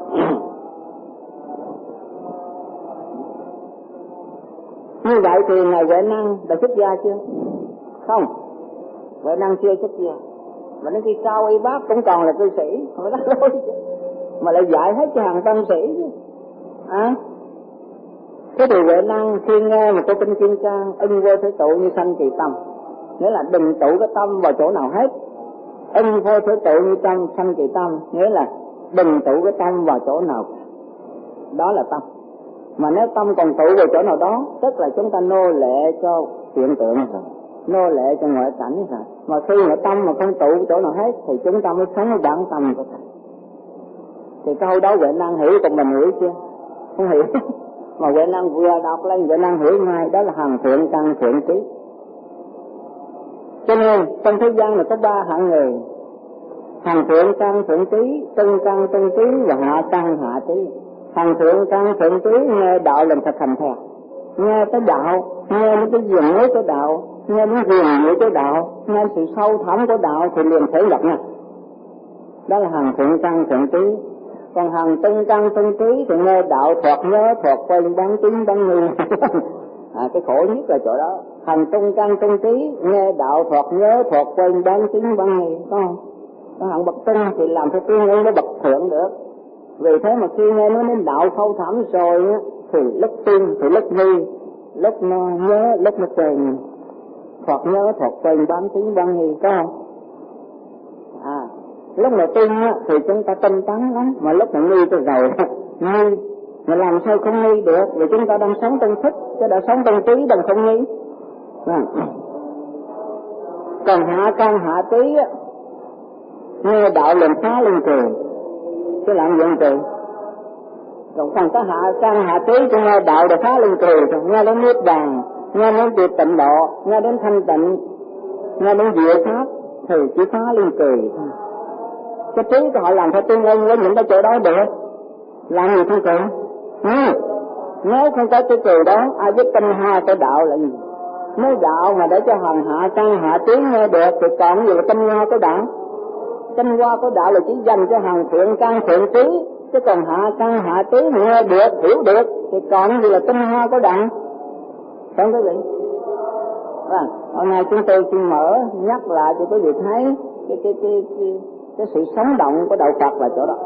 Như vậy thì Ngài Huệ Năng đã xuất gia chưa? Không, Huệ Năng chưa xuất gia. Mà đến khi cao y bác cũng còn là cư sĩ, không phải nói mà lại dạy hết cho hàng tân sĩ chứ. À? Thế thì Huệ Năng khi nghe một câu kinh kim cang, ưng vô thể tụ như sanh kỳ tâm, nghĩa là đừng tụ cái tâm vào chỗ nào hết. Ưng vô thể tụ như tâm sanh kỳ tâm, nghĩa là đừng tụ cái tâm vào chỗ nào. Đó là tâm. Mà nếu tâm còn tụ vào chỗ nào đó, tức là chúng ta nô lệ cho hiện tượng rồi, nô lệ cho ngoại cảnh rồi. Mà khi mà tâm mà không tụ chỗ nào hết thì chúng ta mới sống bản tâm của thầy. Thì câu đó Huệ Năng hiểu, còn mình hiểu chưa? Không hiểu. Mà Huệ Năng vừa đọc lên Huệ Năng hiểu ngay, đó là hàng thiện căn thiện trí. Cho nên trong thế gian này có ba hạng người: hàng thiện căn thiện trí, trung căn trung trí và hạ căn hạ trí. Hàng thiện căn thiện trí nghe đạo làm thật thành theo, nghe cái đạo, nghe những cái diệu mới của đạo, nghe những huyền diệu của đạo, nghe sự sâu thẳm của đạo thì liền thể nhập nha. Đó là hàng thiện căn thiện trí. Còn hàng trung căn trung trí thì nghe đạo thoạt nhớ thoạt quên bán tín bán nghi. À, cái khổ nhất là chỗ đó. Hàng trung căn trung trí nghe đạo thoạt nhớ thoạt quên bán tín bán nghi, có không? Có hàng bậc trung thì làm cho tiên ứng nó bậc thượng được. Vì thế mà khi nghe nói đến đạo sâu thẳm rồi á, thì lúc tin thì lúc nghi, lúc nó nhớ lúc nó quên, thoạt nhớ thoạt quên bán tín bán nghi, có không? À, lúc mà tin á thì chúng ta tinh tấn lắm, mà lúc mà nghi rồi rồi nghi, mà làm sao không nghi được? Vì chúng ta đang sống trong thức, chứ đã sống trong trí đừng không nghi. À. Còn hạ căn hạ trí á, nghe đạo liền phá lên cười, chứ làm gì cười? Còn phần có hạ căn hạ trí cho nghe đạo để phá lên cười, nghe đến niết bàn, nghe đến việc tịnh độ, nghe đến thanh tịnh, nghe đến diệu pháp thì chỉ phá lên cười thôi. Cái trí của họ làm theo tương ưng với những cái chỗ đó được, làm gì không cười? Ừ. Nếu không có cái cười đó, ai biết tinh hoa của đạo là gì? Nếu đạo mà để cho hàng hạ căn hạ trí nghe được thì còn gì là tinh hoa của đạo? Tinh hoa của đạo là chỉ dành cho hàng thiện căn thiện trí, chứ còn hạ căn hạ trí nghe được, hiểu được thì còn gì là tinh hoa của đạo? Không quý vị? À, hôm nay chúng tôi xin mở nhắc lại cho quý vị thấy cái cái cái cái, cái sự sống động của đạo Phật là chỗ đó.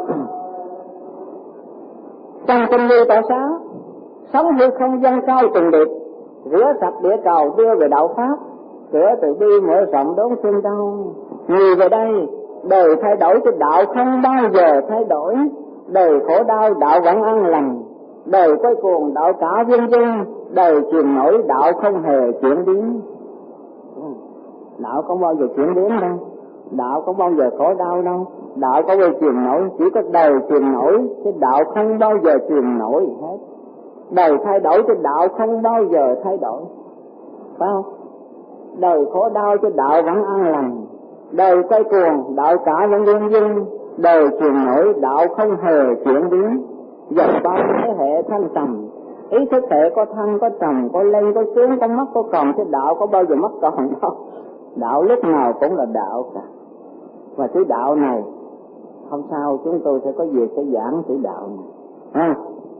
Trong kinh như tỏ sáng, sống hư không gian cao từng điệp, rửa sạch địa cầu đưa về đạo Pháp, cửa từ bi mở rộng đón phương đâu. Người về đây, đời thay đổi cho đạo không bao giờ thay đổi, đời khổ đau đạo vẫn an lành, đời quay cuồng đạo cả viên dung, đời chìm nổi đạo không hề chuyển biến. Đạo không bao giờ chuyển biến đâu, đạo không bao giờ khổ đau đâu, đạo có bao giờ chìm nổi, chỉ có đời chìm nổi, chứ đạo không bao giờ chìm nổi hết. Đời thay đổi chứ đạo không bao giờ thay đổi, phải không? Đời khổ đau chứ đạo vẫn an lành, đời quay cuồng đạo cả vẫn viên dung, đời chìm nổi đạo không hề chuyển biến. Dần bao thế hệ thanh trầm, ý thức hệ có thăng có trầm, có lên có xuống, có mất có còn, chứ đạo có bao giờ mất còn đâu. Đạo lúc nào cũng là đạo cả. Và cái đạo này Hôm sau chúng tôi sẽ có việc sẽ giảng chữ đạo này.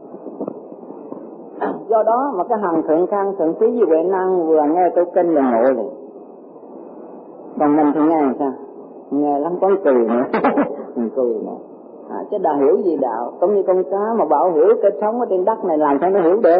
Do đó mà cái hàng thượng căn thượng trí với Huệ Năng vừa nghe câu kinh là ngộ liền. Còn mình thì nghe làm sao? Nghe lắm có cười nữa. Mình cười nữa. À, chứ đã hiểu gì đạo, cũng như con cá mà bảo hiểu cái sống ở trên đất này làm sao nó hiểu được.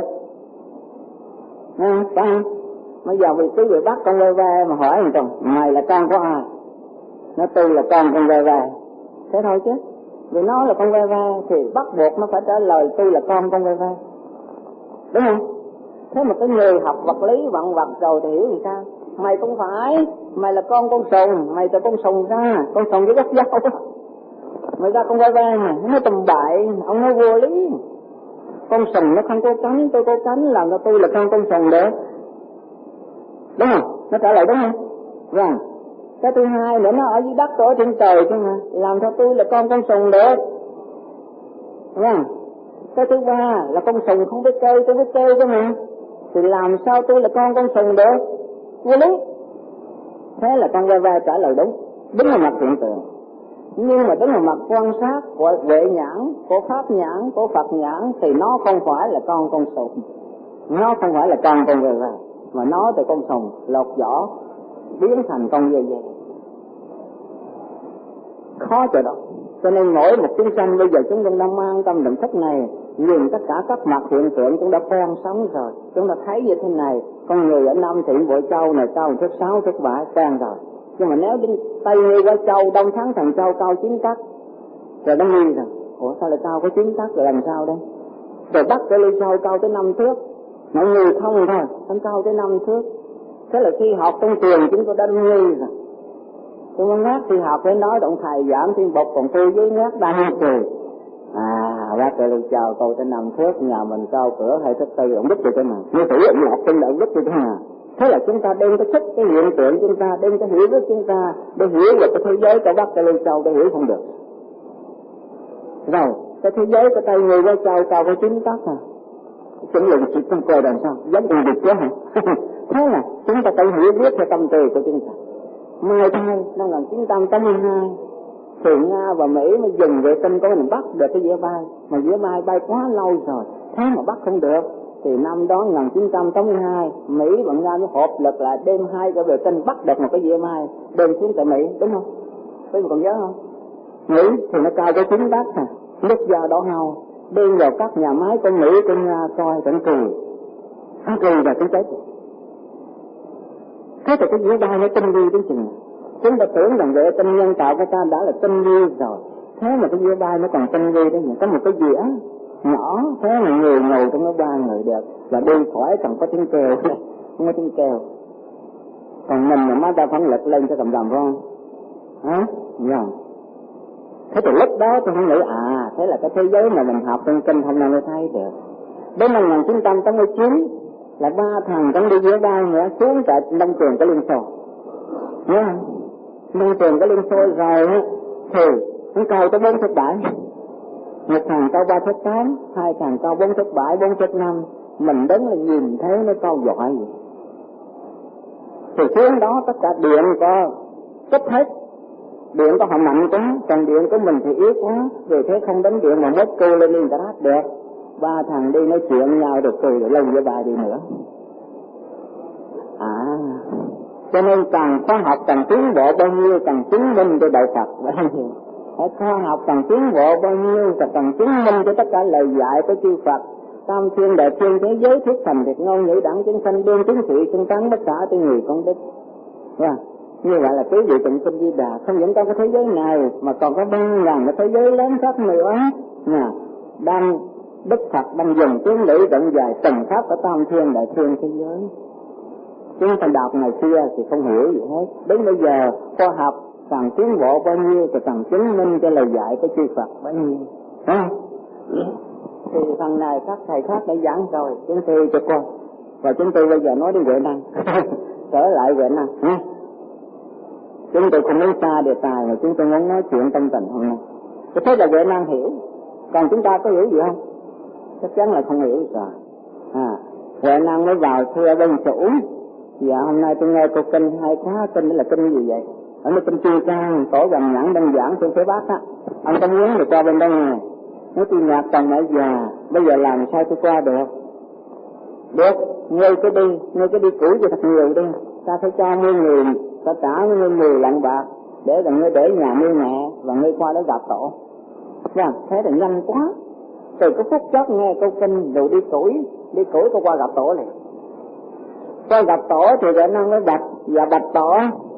À, phải không? Bây giờ vì cứ người bắt con ve ve mà hỏi thằng mày là con của ai? Nó tôi là con con ve ve. Thế thôi chứ. Vì nó là con ve ve thì bắt buộc nó phải trả lời tôi là con con ve ve. Đúng không? Thế mà cái người học vật lý vạn vật rồi thì hiểu làm sao? Mày không phải, mày là con con sùng, mày từ con sùng ra, con sùng với gốc dâu. Mày ra con ve ve này, nó tầm bại, ông nói vô lý. Con sùng nó không có cánh, tôi có cánh, làm cho tôi là con con sùng được. Đúng không? Nó trả lời đúng không? Vâng. Cái thứ hai nữa, nó ở dưới đất, tôi ở trên trời chứ mà, làm cho tôi là con con sùng được. Vâng. Cái thứ ba là con sùng không biết kêu, tôi biết kêu chứ mà, thì làm sao tôi là con con sùng được? Vô lý. Thế là con ve ve trả lời đúng, đúng là mặt hiện tượng. Nhưng mà đúng là mặt quan sát của Huệ nhãn, của Pháp nhãn, của Phật nhãn thì nó không phải là con con sùng. Nó không phải là con con ve ve, mà nó từ con sùng lột vỏ biến thành con ve ve. Khó cho đó. Cho nên mỗi một chúng sanh bây giờ chúng ta đang mang tâm định thức này, nhìn tất cả các mặt hiện tượng chúng đã quen sống rồi. Chúng ta thấy như thế này, con người ở Nam Thị Bội Châu này cao thước sáu thước bảy quen rồi. Nhưng mà nếu đến Tây Nghi Qua Châu, Đông Thắng Thần Châu cao chín tấc, rồi nó nghi rồi. Ủa sao lại cao có chín tấc rồi làm sao đây? Rồi Bắc cái Ly Châu cao tới năm thước, mọi người không thôi, nó cao tới năm thước. Thế là khi học trong trường chúng tôi đã nghi rồi. Tôi có ngát thì học đến nói động thầy giảm thiên bột, còn tôi với ngát đang cười. À, bác cái Ly Châu cao tới năm thước, nhà mình cao cửa hai thước tư, ông biết gì thế nào? Như tử ông học sinh là ông biết gì thế nào? Thế là chúng ta đem cái thích cái hiện tượng chúng ta, đem cái hiểu biết chúng ta để hiểu về cái thế giới của Bắc cái Ly Châu để hiểu không được. Rồi, cái thế giới của Tây Người Qua Châu cao có chín tấc à. Chúng lượng chỉ trong coi làm sao, giống như được chứ hả? Thế là chúng ta phải hiểu biết theo tâm tư của chúng ta. Mai thay năm một nghìn chín trăm tám mươi hai thì Nga và Mỹ mới dừng vệ tinh của mình bắt được cái dĩa bay, mà dĩa bay bay quá lâu rồi, thế mà bắt không được. Thì năm đó một nghìn chín trăm tám mươi hai Mỹ và Nga mới hợp lực lại đem hai cái vệ tinh bắt được một cái dĩa bay đem xuống tại Mỹ, đúng không? Quý vị còn nhớ không? Mỹ thì nó cao tới chín tấc à, nước da đỏ hao, đem vào các nhà máy của Mỹ của Nga coi tận cười, nó cười là cái chết. Thế thì cái dĩa bay nó tinh vi đến chừng, chúng ta tưởng rằng vệ tinh nhân tạo của ta đã là tinh vi rồi, thế mà cái dĩa bay nó còn tinh vi đấy nhỉ? Có một cái dĩa nhỏ, thế mà người ngồi trong nó ba người được, và đi khỏi còn có tiếng kêu, không có tiếng kêu. Còn mình mà má ta phản lực lên cho cầm đầm phải không? Hả? Dạ. Thế thì lúc đó tôi không nghĩ, à, thế là cái thế giới mà mình học trong kinh hôm nay mới thấy được. Đến năm một nghìn chín trăm tám mươi chín là ba thằng trong đi giữa ba nữa xuống tại nông trường cái Liên Xô. Nha, nông trường cái Liên Xô rồi thì nó cao tới bốn thước bảy. Một thằng cao ba thước tám, hai thằng cao bốn thước bảy, bốn thước năm. Mình đứng là nhìn thấy nó cao giỏi vậy. Thì xuống đó tất cả điện có tích hết. Điện của họ mạnh quá, còn điện của mình thì yếu quá, vì thế không đánh điện mà mất cô lên Internet được. Ba thằng đi nói chuyện nhau được cười rồi lên với bà đi nữa. À, cho nên càng khoa học càng tiến bộ bao nhiêu càng chứng minh cho đạo Phật bao nhiêu. Khoa học càng tiến bộ bao nhiêu càng chứng minh cho tất cả lời dạy của chư Phật. Tam thiên đại thiên thế giới thuyết thành việc ngôn ngữ đẳng chứng sanh đương chứng thị xưng tán tất cả tới người con đức. Yeah. Như vậy là quý vị tụng kinh Di Đà không những trong cái thế giới này mà còn có ba ngàn cái thế giới lớn khác nữa. Nè, đang Đức Phật đang dùng tiếng lý dẫn dài từng pháp của tam thiên đại thiên thế giới. Chúng ta đọc ngày xưa thì không hiểu gì hết. Đến bây giờ khoa học càng tiến bộ bao nhiêu thì càng chứng minh cho lời dạy của chư Phật bao nhiêu. À, thì phần này các thầy khác đã giảng rồi, chúng tôi cho con. Và chúng tôi bây giờ nói đến Huệ Năng. Trở lại Huệ Năng nha. Chúng tôi không muốn xa đề tài mà chúng tôi muốn nói chuyện tâm tình hôm nay. Tôi thấy là Huệ Năng hiểu, còn chúng ta có hiểu gì không? Chắc chắn là không hiểu rồi. À, Huệ Năng mới vào thưa bên chủ. Dạ hôm nay tôi nghe câu kinh hay quá, kinh đó là kinh gì vậy? Ở đây kinh Chu Trang, tổ gần nhãn đơn giản trên phía Bắc á. Anh có muốn được qua bên đây này. Nói tôi nhạc tầng ở già, bây giờ làm sao tôi qua được? Được, ngươi cứ đi, ngươi cứ đi củi cho thật nhiều đi. Ta phải cho ngươi người, ta trả ngươi mười lạng bạc để là ngươi để nhà nuôi mẹ và ngươi qua đó gặp tổ. Dạ, thế là nhanh quá. Từ cái phút chót nghe câu kinh rồi đi củi, đi củi tôi qua gặp tổ liền. Qua gặp tổ thì để năng nó đặt và bạch tổ.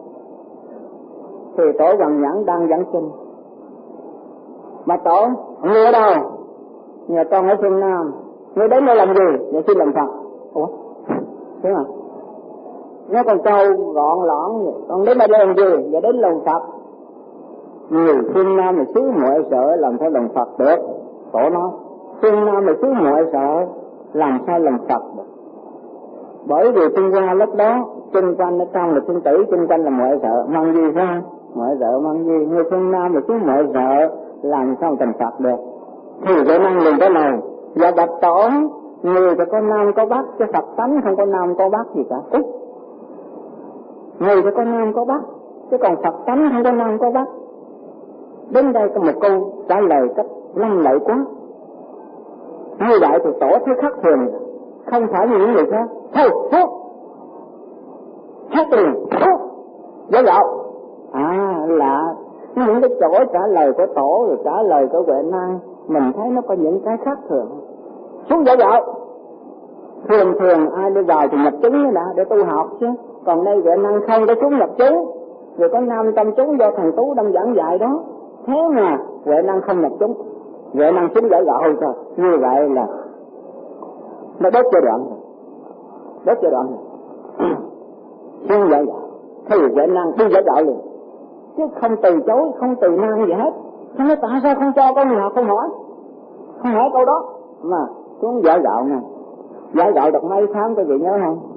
Thì tổ Hoàng Nhẫn đang giảng kinh. Mà tổ, ngươi ở đâu? Nhà con ở phương Nam. Ngươi đến đây làm gì? Dạ xin làm Phật. Ủa? Thế mà nó còn câu gọn lõn vậy. Con đến đây làm gì? Dạ đến lòng Phật. Người phương Nam là xứ muội sợ làm sao lòng Phật được? Tổ nói phương Nam là xứ muội sợ làm sao lòng Phật được? Bởi vì trung qua lúc đó chung quanh ở trong là sinh tử, chung quanh là muội sợ. Mong gì sao? Muội sợ mong gì? Người phương Nam là xứ muội sợ làm sao thành Phật được? Thì vậy năng liền cái này và bạch tổ, người phải có nam có bắc, chứ Phật tánh không có nam có bắc gì cả. Úc, người phải có nam có bắc, chứ còn Phật tánh không có nam có bắc. Đến đây có một câu trả lời cách lăng lợi quá. Như vậy thì tổ thấy khác thường, không phải như những người khác. Thôi, thuốc, hát liền, thuốc, giáo dạo. À, lạ, những cái chỗ trả lời của tổ rồi trả lời của Huệ Năng, mình thấy nó có những cái khác thường. Xuống giáo dạo. Thường thường ai đi vào thì nhập chứng nữa đã, để tu học chứ. Còn đây Huệ Năng không có xuống nhập chứng. Rồi có năm tâm chúng do thằng Tú đang giảng dạy đó. Thế mà Huệ Năng không nhập chúng, Huệ Năng xuống giải gạo thôi. Như vậy là nó đốt giai đoạn, đốt giai đoạn xuống giải gạo. Thì Huệ Năng đi giải gạo liền, chứ không từ chối, không từ nan gì hết. Thế nói tại sao không cho con người học, không hỏi, không hỏi câu đó mà xuống giải gạo nè. Giải gạo được mấy tháng quý vị nhớ không?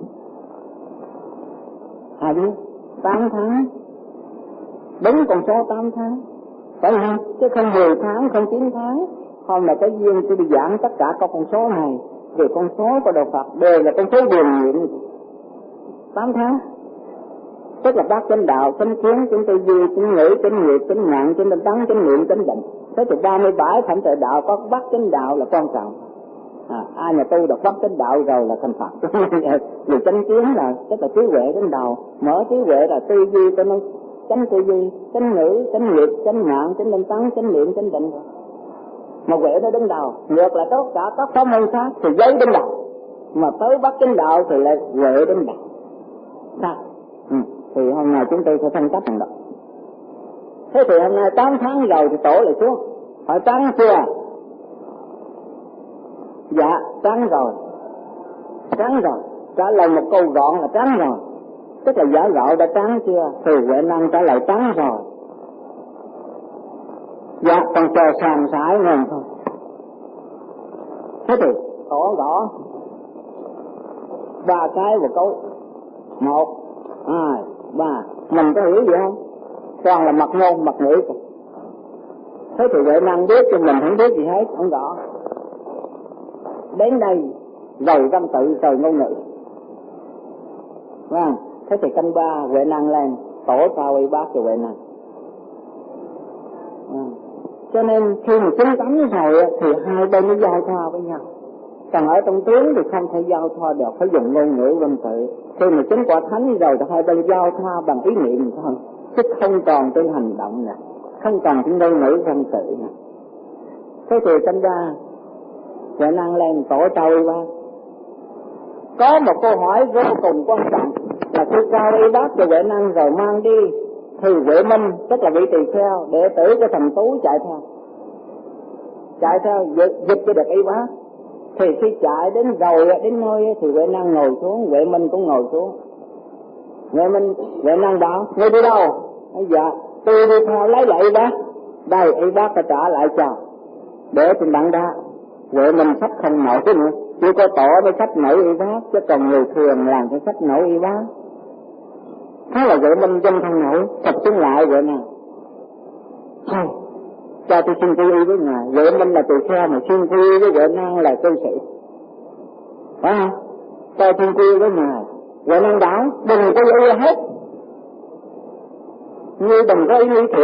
Ai biết? Tám tháng. Đúng con số tám tháng. Phải không? Chứ không mười tháng, không chín tháng. Hôm là cái duyên tôi đi giảng tất cả các con số này. Vì con số của Đạo Phật đều là con số điềm nhiệm. Tám tháng. Tức là bát chánh đạo, chánh kiến, chánh tư duy, chánh ngữ, chánh nghiệp, chánh mạng, chánh tinh tấn, chánh niệm, chánh định. Thế thì ba mươi bảy phẩm tuệ đạo có bát chánh đạo là quan trọng. À, ai mà tu được bát chánh đạo rồi là thành Phật. Vì chánh kiến là tức là trí huệ đến đầu, mở trí huệ là tư duy cho nó chánh tư duy, chánh ngữ, chánh nghiệp, chánh mạng, chánh tinh tấn, chánh niệm, chánh định. Mà huệ nó đứng đầu, ngược lại tất cả các pháp môn khác thì giấy đứng đầu, mà tới bát chánh đạo thì lại huệ đứng đầu. Sao? Ừ. Thì hôm nay chúng tôi sẽ phân tích đó. Thế thì hôm nay tám tháng rồi thì tổ lại xuống. Hỏi trắng chưa? Dạ, trắng rồi. Trắng rồi. Trả lời một câu gọn là trắng rồi. Tức là giả gạo đã trắng chưa? Thì Huệ Năng trả lời trắng rồi. Dạ, còn chờ sàn sải ngừng thôi. Thế thì tổ gõ ba cái vào câu. Một, hai, ba. Mình có hiểu gì không? Toàn là mặt ngôn, mặt ngữ. Thế thì Huệ Năng biết cho mình không biết gì hết, không rõ. Đến đây rồi văn tự rồi ngôn ngữ. Vâng, thế thì canh ba Huệ Năng lên, tổ cao y bác cho Huệ Năng. Vâng. Cho nên khi mà chứng tánh rồi thì hai bên nó giao thoa với nhau. Còn ở trong tiếng thì không thể giao thoa được, phải dùng ngôn ngữ văn tự. Khi mà chứng quả thánh rồi thì hai bên giao thoa bằng ý niệm thôi, chứ không còn trên hành động nè, không còn trên ngôn ngữ văn tự nè. Thế thì canh ba Huệ Năng lên tổ trâu ba. Có một câu hỏi vô cùng quan trọng là khi cao y bác cho Huệ Năng rồi mang đi thì Huệ Minh tức là vị tỳ kheo đệ tử của thằng Tú chạy theo, chạy theo dịch cho được y bác. Thì khi chạy đến rồi đến nơi thì Huệ Năng ngồi xuống, Huệ Minh cũng ngồi xuống. Huệ Minh Huệ Năng bảo ngươi đi đâu? Dạ tôi đi theo lấy lại y bác. Đây y bác phải trả lại cho, để trên đặng ra. Huệ Minh sách không nổi nữa, chỉ có tổ mới sách nổi y bác, chứ còn người thường làm phải sách nổi y bác. Thế là Huệ Minh dân thân nổi, tập xuống lại Huệ Năng. Thôi, cho tôi xin quy y với ngài. Huệ Minh là tỳ kheo mà xin quy y với Huệ Năng là cư sĩ. Phải không? Cho xin quy y với ngài. Huệ Năng bảo đừng có ý hết, ngươi đừng có ý lý thiện,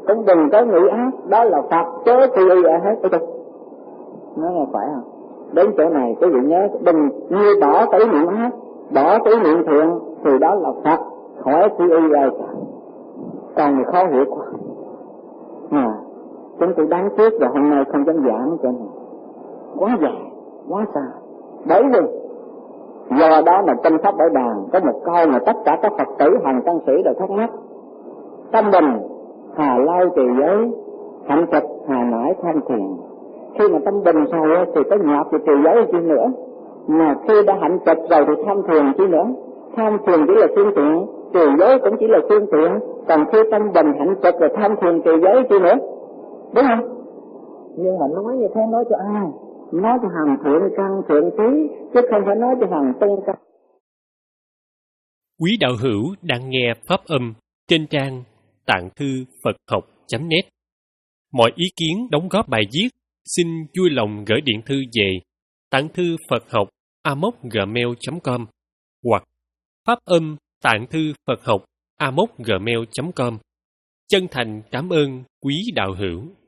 cũng đừng có nghĩ ác, đó là Phật chớ tư y ở hết. Ôi trời, nói nghe phải không? Đến chỗ này quý vị nhớ, đừng như bỏ cái ý niệm ác, bỏ cái ý niệm thiện thì đó là Phật, khỏi tư y ai cả. Còn thì khó hiểu quá. À, chúng tôi đáng tiếc và hôm nay không dám giảng cho này, quá dài, quá xa. Bởi vì do đó là trong Pháp Bảo Đàn có một câu mà tất cả các Phật tử hàng tăng sĩ đều thắc mắc: tâm bình hà lao trì giới, hạnh trạch hà nải tham thiền. Khi mà tâm bình rồi thì có nhọt thì trì giới chi nữa, mà khi đã hạnh trạch rồi thì tham thiền chi nữa. Tham thiền chỉ là phương tiện, trì giới cũng chỉ là phương tiện. Còn khi tâm bình hạnh trạch rồi tham thiền trì giới chi nữa, đúng không? Nhưng mà nói như thế nói cho ai? Nói cho hàng thượng căn thượng trí, chứ không phải nói cho hàng tôn căn. Quý đạo hữu đang nghe pháp âm trên trang tạng thư Phật học chấm net. Mọi ý kiến đóng góp bài viết xin vui lòng gửi điện thư về tạng thư Phật học a m o gmail chấm com hoặc pháp âm tạng thư Phật học a m o gmail chấm com. Chân thành cảm ơn quý đạo hữu.